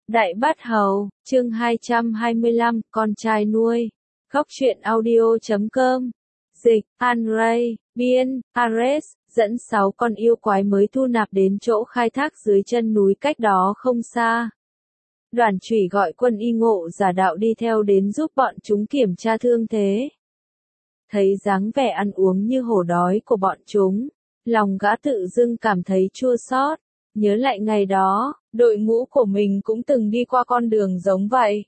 Đại Bát Hầu, chương 225, con trai nuôi. Góc truyện audio.com. Dịch, An-ray, biên, Ares, dẫn 6 con yêu quái mới thu nạp đến chỗ khai thác dưới chân núi cách đó không xa. Đoàn Chủy gọi quân y ngộ giả đạo đi theo đến giúp bọn chúng kiểm tra thương thế. Thấy dáng vẻ ăn uống như hổ đói của bọn chúng, lòng gã tự dưng cảm thấy chua xót. Nhớ lại ngày đó, đội ngũ của mình cũng từng đi qua con đường giống vậy.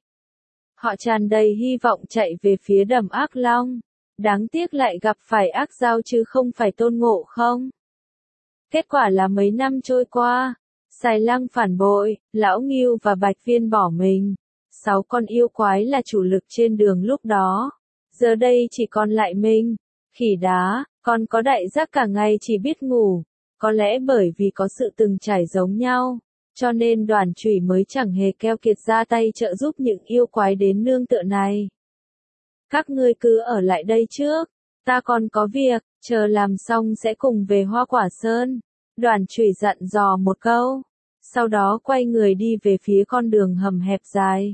Họ tràn đầy hy vọng chạy về phía đầm Ác Long. Đáng tiếc lại gặp phải ác giao chứ không phải Tôn Ngộ Không. Kết quả là mấy năm trôi qua, Xài Lăng phản bội, Lão Ngưu và Bạch Viên bỏ mình. 6 con yêu quái là chủ lực trên đường lúc đó. Giờ đây chỉ còn lại mình, Khỉ Đá, còn có Đại Giác cả ngày chỉ biết ngủ. Có lẽ bởi vì có sự từng trải giống nhau, cho nên Đoàn Chủy mới chẳng hề keo kiệt ra tay trợ giúp những yêu quái đến nương tựa này. Các ngươi cứ ở lại đây trước, ta còn có việc, chờ làm xong sẽ cùng về Hoa Quả Sơn. Đoàn Chủy dặn dò một câu, sau đó quay người đi về phía con đường hầm hẹp dài.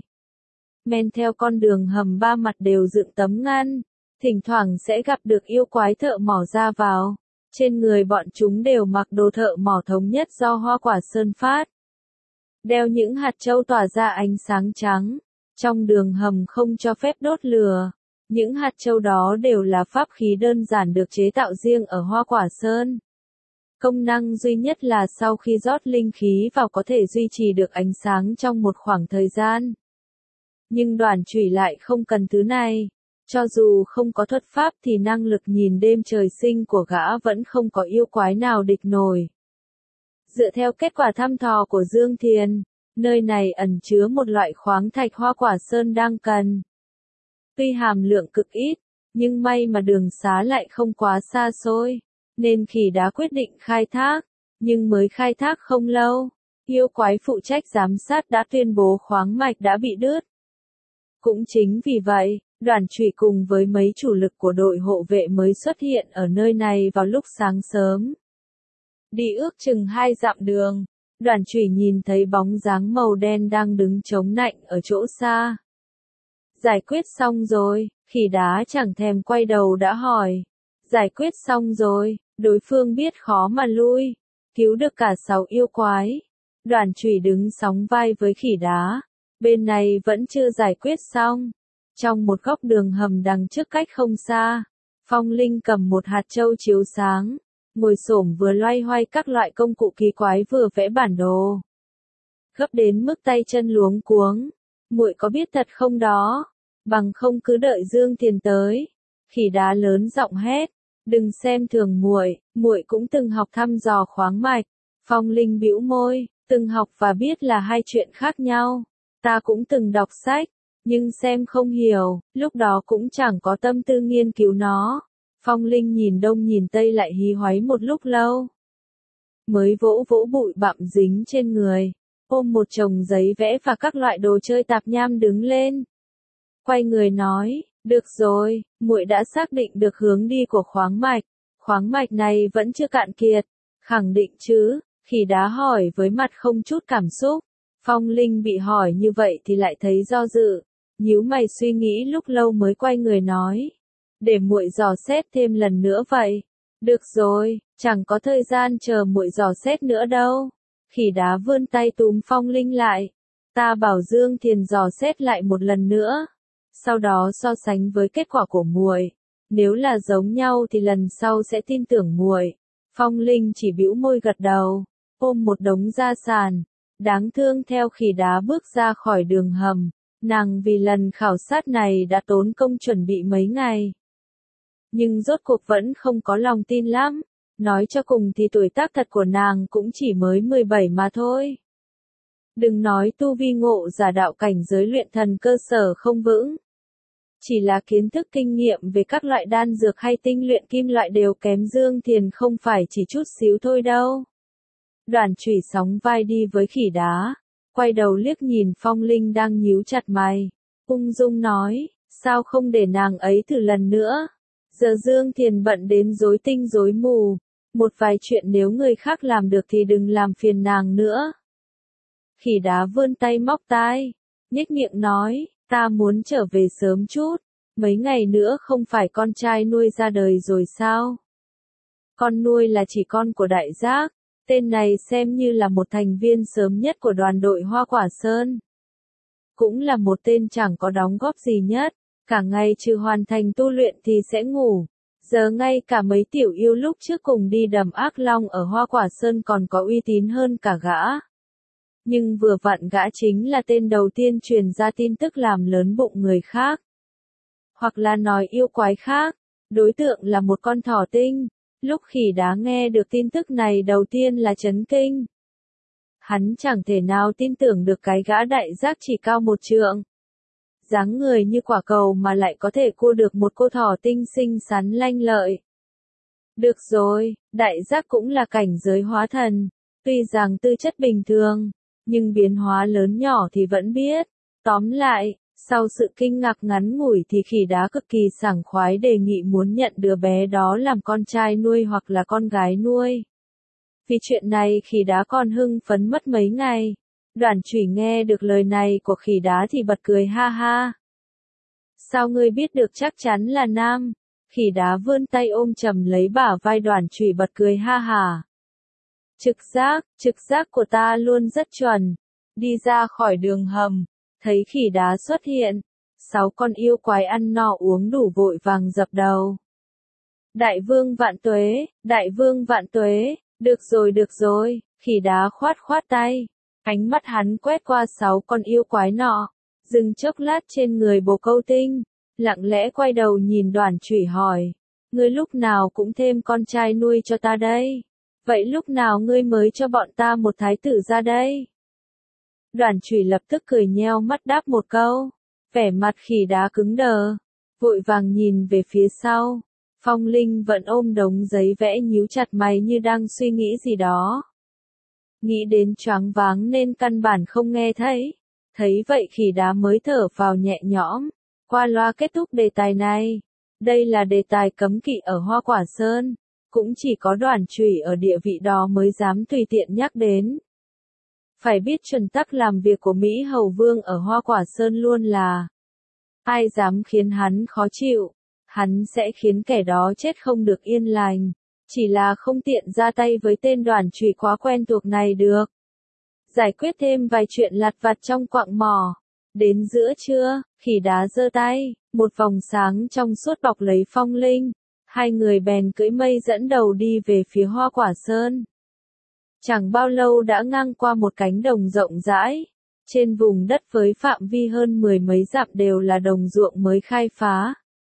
Men theo con đường hầm ba mặt đều dựng tấm ngăn, thỉnh thoảng sẽ gặp được yêu quái thợ mỏ ra vào. Trên người bọn chúng đều mặc đồ thợ mỏ thống nhất do Hoa Quả Sơn phát. Đeo những hạt châu tỏa ra ánh sáng trắng. Trong đường hầm không cho phép đốt lửa. Những hạt châu đó đều là pháp khí đơn giản được chế tạo riêng ở Hoa Quả Sơn. Công năng duy nhất là sau khi rót linh khí vào có thể duy trì được ánh sáng trong một khoảng thời gian. Nhưng Đoàn Chủy lại không cần thứ này. Cho dù không có thuật pháp thì năng lực nhìn đêm trời sinh của gã vẫn không có yêu quái nào địch nổi. Dựa theo kết quả thăm dò của Dương Thiền, nơi này ẩn chứa một loại khoáng thạch Hoa Quả Sơn đang cần. Tuy hàm lượng cực ít, nhưng may mà đường xá lại không quá xa xôi, nên Khỉ Đá quyết định khai thác. Nhưng mới khai thác không lâu, yêu quái phụ trách giám sát đã tuyên bố khoáng mạch đã bị đứt. Cũng chính vì vậy, Đoàn Chủy cùng với mấy chủ lực của đội hộ vệ mới xuất hiện ở nơi này vào lúc sáng sớm. Đi ước chừng 2 dặm đường, Đoàn Chủy nhìn thấy bóng dáng màu đen đang đứng chống nạnh ở chỗ xa. Giải quyết xong rồi, Khỉ Đá chẳng thèm quay đầu đã hỏi. Giải quyết xong rồi, đối phương biết khó mà lui, cứu được cả 6 yêu quái. Đoàn Chủy đứng sóng vai với Khỉ Đá, bên này vẫn chưa giải quyết xong. Trong một góc đường hầm đằng trước cách không xa, Phong Linh cầm một hạt châu chiếu sáng, ngồi xổm vừa loay hoay các loại công cụ kỳ quái vừa vẽ bản đồ. Gấp đến mức tay chân luống cuống, muội có biết thật không đó? Bằng không cứ đợi Dương Thiền tới. Khỉ Đá lớn giọng hét, đừng xem thường muội, muội cũng từng học thăm dò khoáng mạch. Phong Linh bĩu môi, từng học và biết là hai chuyện khác nhau. Ta cũng từng đọc sách, nhưng xem không hiểu, lúc đó cũng chẳng có tâm tư nghiên cứu nó. Phong Linh nhìn đông nhìn tây lại hí hoáy một lúc lâu. Mới vỗ vỗ bụi bặm dính trên người, ôm một chồng giấy vẽ và các loại đồ chơi tạp nham đứng lên. Quay người nói, được rồi, muội đã xác định được hướng đi của khoáng mạch. Khoáng mạch này vẫn chưa cạn kiệt, khẳng định chứ? Khỉ Đá hỏi với mặt không chút cảm xúc. Phong Linh bị hỏi như vậy thì lại thấy do dự, nhíu mày suy nghĩ lúc lâu mới quay người nói, để muội dò xét thêm lần nữa vậy. Được rồi, chẳng có thời gian chờ muội dò xét nữa đâu. Khỉ Đá vươn tay túm Phong Linh lại, ta bảo Dương Thiền dò xét lại một lần nữa, sau đó so sánh với kết quả của muội, nếu là giống nhau thì lần sau sẽ tin tưởng muội. Phong Linh chỉ bĩu môi gật đầu, ôm một đống gia sản. Đáng thương theo Khỉ Đá bước ra khỏi đường hầm, nàng vì lần khảo sát này đã tốn công chuẩn bị mấy ngày. Nhưng rốt cuộc vẫn không có lòng tin lắm, nói cho cùng thì tuổi tác thật của nàng cũng chỉ mới 17 mà thôi. Đừng nói tu vi ngộ giả đạo cảnh giới luyện thần cơ sở không vững. Chỉ là kiến thức kinh nghiệm về các loại đan dược hay tinh luyện kim loại đều kém Dương Thiền không phải chỉ chút xíu thôi đâu. Đoàn Chủy sóng vai đi với Khỉ Đá, quay đầu liếc nhìn Phong Linh đang nhíu chặt mày, ung dung nói, sao không để nàng ấy thử lần nữa? Giờ Dương Thiền bận đến rối tinh rối mù, một vài chuyện nếu người khác làm được thì đừng làm phiền nàng nữa. Khỉ đá vươn tay móc tai, nhếch miệng nói, ta muốn trở về sớm chút, mấy ngày nữa không phải con trai nuôi ra đời rồi sao? Con nuôi là chỉ con của Đại Giác, tên này xem như là một thành viên sớm nhất của đoàn đội Hoa Quả Sơn. Cũng là một tên chẳng có đóng góp gì nhất, cả ngày trừ hoàn thành tu luyện thì sẽ ngủ. Giờ ngay cả mấy tiểu yêu lúc trước cùng đi đầm ác long ở Hoa Quả Sơn còn có uy tín hơn cả gã. Nhưng vừa vặn gã chính là tên đầu tiên truyền ra tin tức làm lớn bụng người khác. Hoặc là nói yêu quái khác, đối tượng là một con thỏ tinh. Lúc khỉ đá nghe được tin tức này đầu tiên là chấn kinh. Hắn chẳng thể nào tin tưởng được cái gã Đại Giác chỉ cao 1 trượng. Dáng người như quả cầu mà lại có thể cua được một cô thỏ tinh xinh xắn lanh lợi. Được rồi, Đại Giác cũng là cảnh giới hóa thần, tuy rằng tư chất bình thường, nhưng biến hóa lớn nhỏ thì vẫn biết. Tóm lại, sau sự kinh ngạc ngắn ngủi thì khỉ đá cực kỳ sảng khoái đề nghị muốn nhận đứa bé đó làm con trai nuôi hoặc là con gái nuôi. Vì chuyện này khỉ đá còn hưng phấn mất mấy ngày. Đoàn Chủy nghe được lời này của khỉ đá thì bật cười ha ha. Sao ngươi biết được chắc chắn là nam? Khỉ đá vươn tay ôm chầm lấy bả vai Đoàn Chủy bật cười ha ha. Trực giác của ta luôn rất chuẩn. Đi ra khỏi đường hầm, thấy khỉ đá xuất hiện. 6 con yêu quái ăn no uống đủ vội vàng dập đầu. Đại vương vạn tuế, đại vương vạn tuế, được rồi, khỉ đá khoát khoát tay. Ánh mắt hắn quét qua 6 con yêu quái nọ, dừng chốc lát trên người Bồ Câu Tinh, lặng lẽ quay đầu nhìn Đoàn Chủy hỏi, ngươi lúc nào cũng thêm con trai nuôi cho ta đây, vậy lúc nào ngươi mới cho bọn ta một thái tử ra đây? Đoàn Chủy lập tức cười nheo mắt đáp một câu, vẻ mặt khỉ đá cứng đờ, vội vàng nhìn về phía sau, Phong Linh vẫn ôm đống giấy vẽ nhíu chặt mày như đang suy nghĩ gì đó. Nghĩ đến choáng váng nên căn bản không nghe thấy. Thấy vậy khỉ đá mới thở vào nhẹ nhõm. Qua loa kết thúc đề tài này. Đây là đề tài cấm kỵ ở Hoa Quả Sơn. Cũng chỉ có Đoàn Chủy ở địa vị đó mới dám tùy tiện nhắc đến. Phải biết chuẩn tắc làm việc của Mỹ Hầu Vương ở Hoa Quả Sơn luôn là ai dám khiến hắn khó chịu, hắn sẽ khiến kẻ đó chết không được yên lành. Chỉ là không tiện ra tay với tên Đoàn Chủy quá quen thuộc này được. Giải quyết thêm vài chuyện lặt vặt trong quặng mỏ. Đến giữa trưa, khỉ đá giơ tay, một vòng sáng trong suốt bọc lấy Phong Linh. Hai người bèn cưỡi mây dẫn đầu đi về phía Hoa Quả Sơn. Chẳng bao lâu đã ngang qua một cánh đồng rộng rãi. Trên vùng đất với phạm vi hơn 10 mấy dặm đều là đồng ruộng mới khai phá.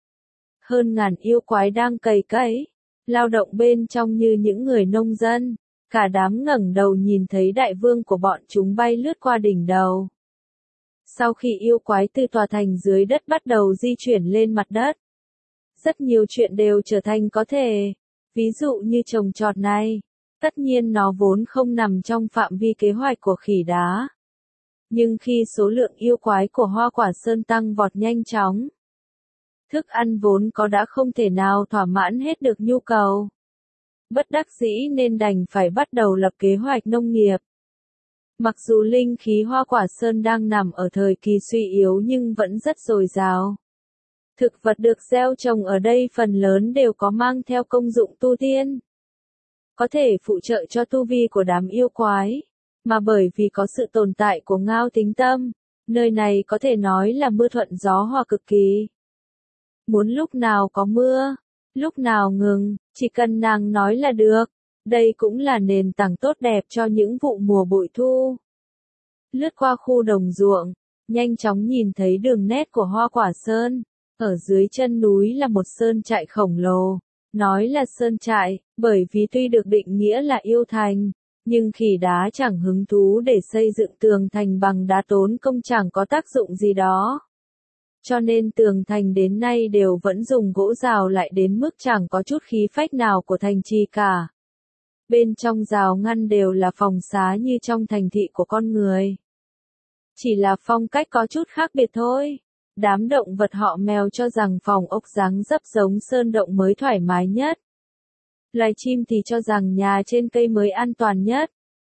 Hơn ngàn yêu quái đang cày cấy. Lao động bên trong như những người nông dân, cả đám ngẩng đầu nhìn thấy đại vương của bọn chúng bay lướt qua đỉnh đầu. Sau khi yêu quái từ tòa thành dưới đất bắt đầu di chuyển lên mặt đất, rất nhiều chuyện đều trở thành có thể, ví dụ như trồng trọt này, tất nhiên nó vốn không nằm trong phạm vi kế hoạch của khỉ đá. Nhưng khi số lượng yêu quái của Hoa Quả Sơn tăng vọt nhanh chóng, thức ăn vốn có đã không thể nào thỏa mãn hết được nhu cầu. Bất đắc dĩ nên đành phải bắt đầu lập kế hoạch nông nghiệp. Mặc dù linh khí Hoa Quả Sơn đang nằm ở thời kỳ suy yếu nhưng vẫn rất dồi dào. Thực vật được gieo trồng ở đây phần lớn đều có mang theo công dụng tu tiên. Có thể phụ trợ cho tu vi của đám yêu quái, mà bởi vì có sự tồn tại của Ngao Tính Tâm, nơi này có thể nói là mưa thuận gió hòa cực kỳ. Muốn lúc nào có mưa, lúc nào ngừng, chỉ cần nàng nói là được. Đây cũng là nền tảng tốt đẹp cho những vụ mùa bội thu. Lướt qua khu đồng ruộng, nhanh chóng nhìn thấy đường nét của Hoa Quả Sơn. Ở dưới chân núi là một sơn trại khổng lồ. Nói là sơn trại, bởi vì tuy được định nghĩa là yêu thành, nhưng khỉ đá chẳng hứng thú để xây dựng tường thành bằng đá tốn công chẳng có tác dụng gì đó. Cho nên tường thành đến nay đều vẫn dùng gỗ rào lại đến mức chẳng có chút khí phách nào của thành trì cả. Bên trong rào ngăn đều là phòng xá như trong thành thị của con người. Chỉ là phong cách có chút khác biệt thôi. Đám động vật họ mèo cho rằng phòng ốc dáng dấp giống sơn động mới thoải mái nhất. Loài chim thì cho rằng nhà trên cây mới an toàn nhất.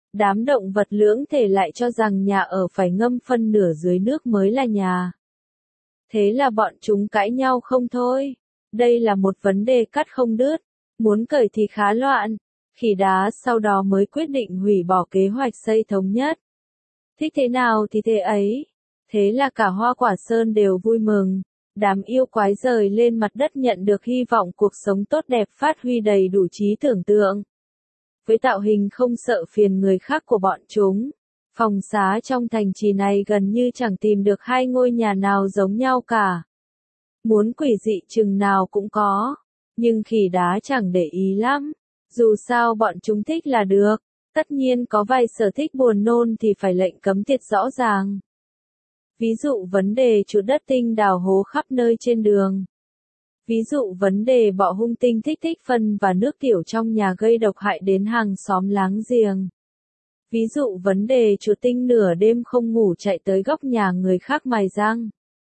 Đám động vật lưỡng thể lại cho rằng nhà ở phải ngâm phân nửa dưới nước mới là nhà. Thế là bọn chúng cãi nhau không thôi. Đây là một vấn đề cắt không đứt. Muốn cởi thì khá loạn. Khỉ đá sau đó mới quyết định hủy bỏ kế hoạch xây thống nhất. Thích thế nào thì thế ấy. Thế là cả Hoa Quả Sơn đều vui mừng. Đám yêu quái rời lên mặt đất nhận được hy vọng cuộc sống tốt đẹp phát huy đầy đủ trí tưởng tượng. Với tạo hình không sợ phiền người khác của bọn chúng, phòng xá trong thành trì này gần như chẳng tìm được hai ngôi nhà nào giống nhau cả. Muốn quỷ dị chừng nào cũng có, nhưng khỉ đá chẳng để ý lắm. Dù sao bọn chúng thích là được, tất nhiên có vài sở thích buồn nôn thì phải lệnh cấm tiệt rõ ràng. Ví dụ vấn đề chuột đất tinh đào hố khắp nơi trên đường. Ví dụ vấn đề bọ hung tinh thích phân và nước tiểu trong nhà gây độc hại đến hàng xóm láng giềng. Ví dụ vấn đề chuột tinh nửa đêm không ngủ chạy tới góc nhà người khác mài răng.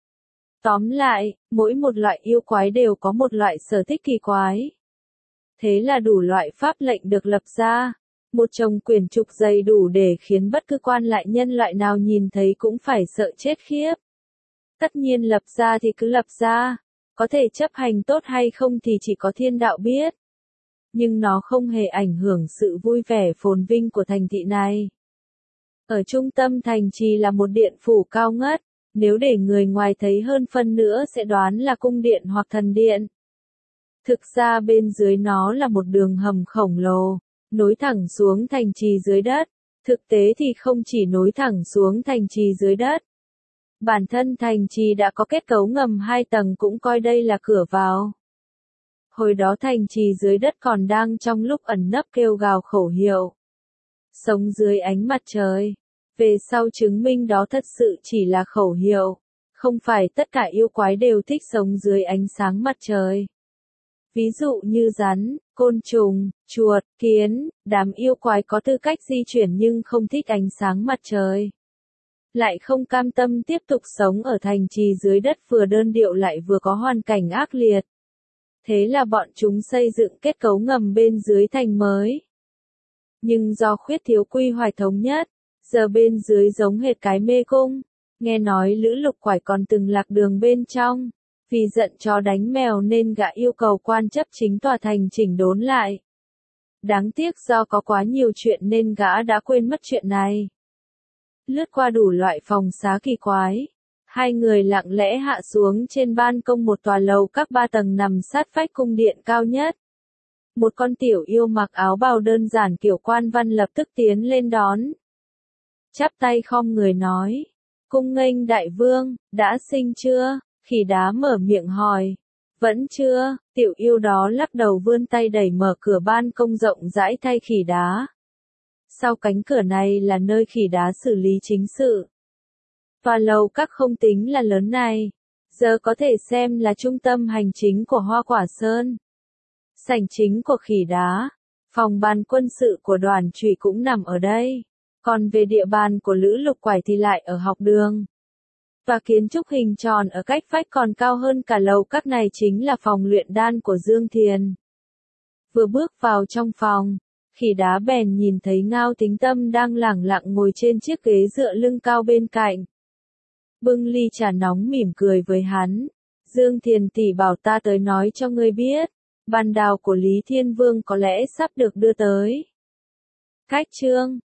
Tóm lại, mỗi một loại yêu quái đều có một loại sở thích kỳ quái. Thế là đủ loại pháp lệnh được lập ra. Một chồng quyển trục dày đủ để khiến bất cứ quan lại nhân loại nào nhìn thấy cũng phải sợ chết khiếp. Tất nhiên lập ra thì cứ lập ra. Có thể chấp hành tốt hay không thì chỉ có thiên đạo biết. Nhưng nó không hề ảnh hưởng sự vui vẻ phồn vinh của thành thị này. Ở trung tâm thành trì là một điện phủ cao ngất. Nếu để người ngoài thấy hơn phân nữa sẽ đoán là cung điện hoặc thần điện. Thực ra bên dưới nó là một đường hầm khổng lồ, nối thẳng xuống thành trì dưới đất. Thực tế thì không chỉ nối thẳng xuống thành trì dưới đất. Bản thân thành trì đã có kết cấu ngầm 2 tầng cũng coi đây là cửa vào. Hồi đó thành trì dưới đất còn đang trong lúc ẩn nấp kêu gào khẩu hiệu. Sống dưới ánh mặt trời. Về sau chứng minh đó thật sự chỉ là khẩu hiệu. Không phải tất cả yêu quái đều thích sống dưới ánh sáng mặt trời. Ví dụ như rắn, côn trùng, chuột, kiến, đám yêu quái có tư cách di chuyển nhưng không thích ánh sáng mặt trời. Lại không cam tâm tiếp tục sống ở thành trì dưới đất vừa đơn điệu lại vừa có hoàn cảnh ác liệt. Thế là bọn chúng xây dựng kết cấu ngầm bên dưới thành mới. Nhưng do khuyết thiếu quy hoạch thống nhất, giờ bên dưới giống hệt cái mê cung. Nghe nói Lữ Lục Quải còn từng lạc đường bên trong. Vì giận chó đánh mèo nên gã yêu cầu quan chấp chính tòa thành chỉnh đốn lại. Đáng tiếc do có quá nhiều chuyện nên gã đã quên mất chuyện này. Lướt qua đủ loại phòng xá kỳ quái. Hai người lặng lẽ hạ xuống trên ban công một tòa lầu các 3 tầng nằm sát vách cung điện cao nhất. Một con tiểu yêu mặc áo bào đơn giản kiểu quan văn lập tức tiến lên đón. Chắp tay khom người nói. Cung nghênh đại vương, đã sinh chưa? Khỉ đá mở miệng hỏi. Vẫn chưa, tiểu yêu đó lắc đầu vươn tay đẩy mở cửa ban công rộng rãi thay khỉ đá. Sau cánh cửa này là nơi khỉ đá xử lý chính sự. Tòa lầu các không tính là lớn này, giờ có thể xem là trung tâm hành chính của Hoa Quả Sơn. Sảnh chính của khỉ đá, phòng ban quân sự của đoàn chủy cũng nằm ở đây. Còn về địa bàn của Lữ Lục Quải thì lại ở học đường. Và kiến trúc hình tròn ở cách vách còn cao hơn cả lầu các này chính là phòng luyện đan của Dương Thiền. Vừa bước vào trong phòng, khỉ đá bèn nhìn thấy Ngao Tính Tâm đang lẳng lặng ngồi trên chiếc ghế dựa lưng cao bên cạnh. Bưng ly trà nóng mỉm cười với hắn. Dương Thiền tỷ bảo ta tới nói cho ngươi biết, bàn đào của Lý Thiên Vương có lẽ sắp được đưa tới. Cách chương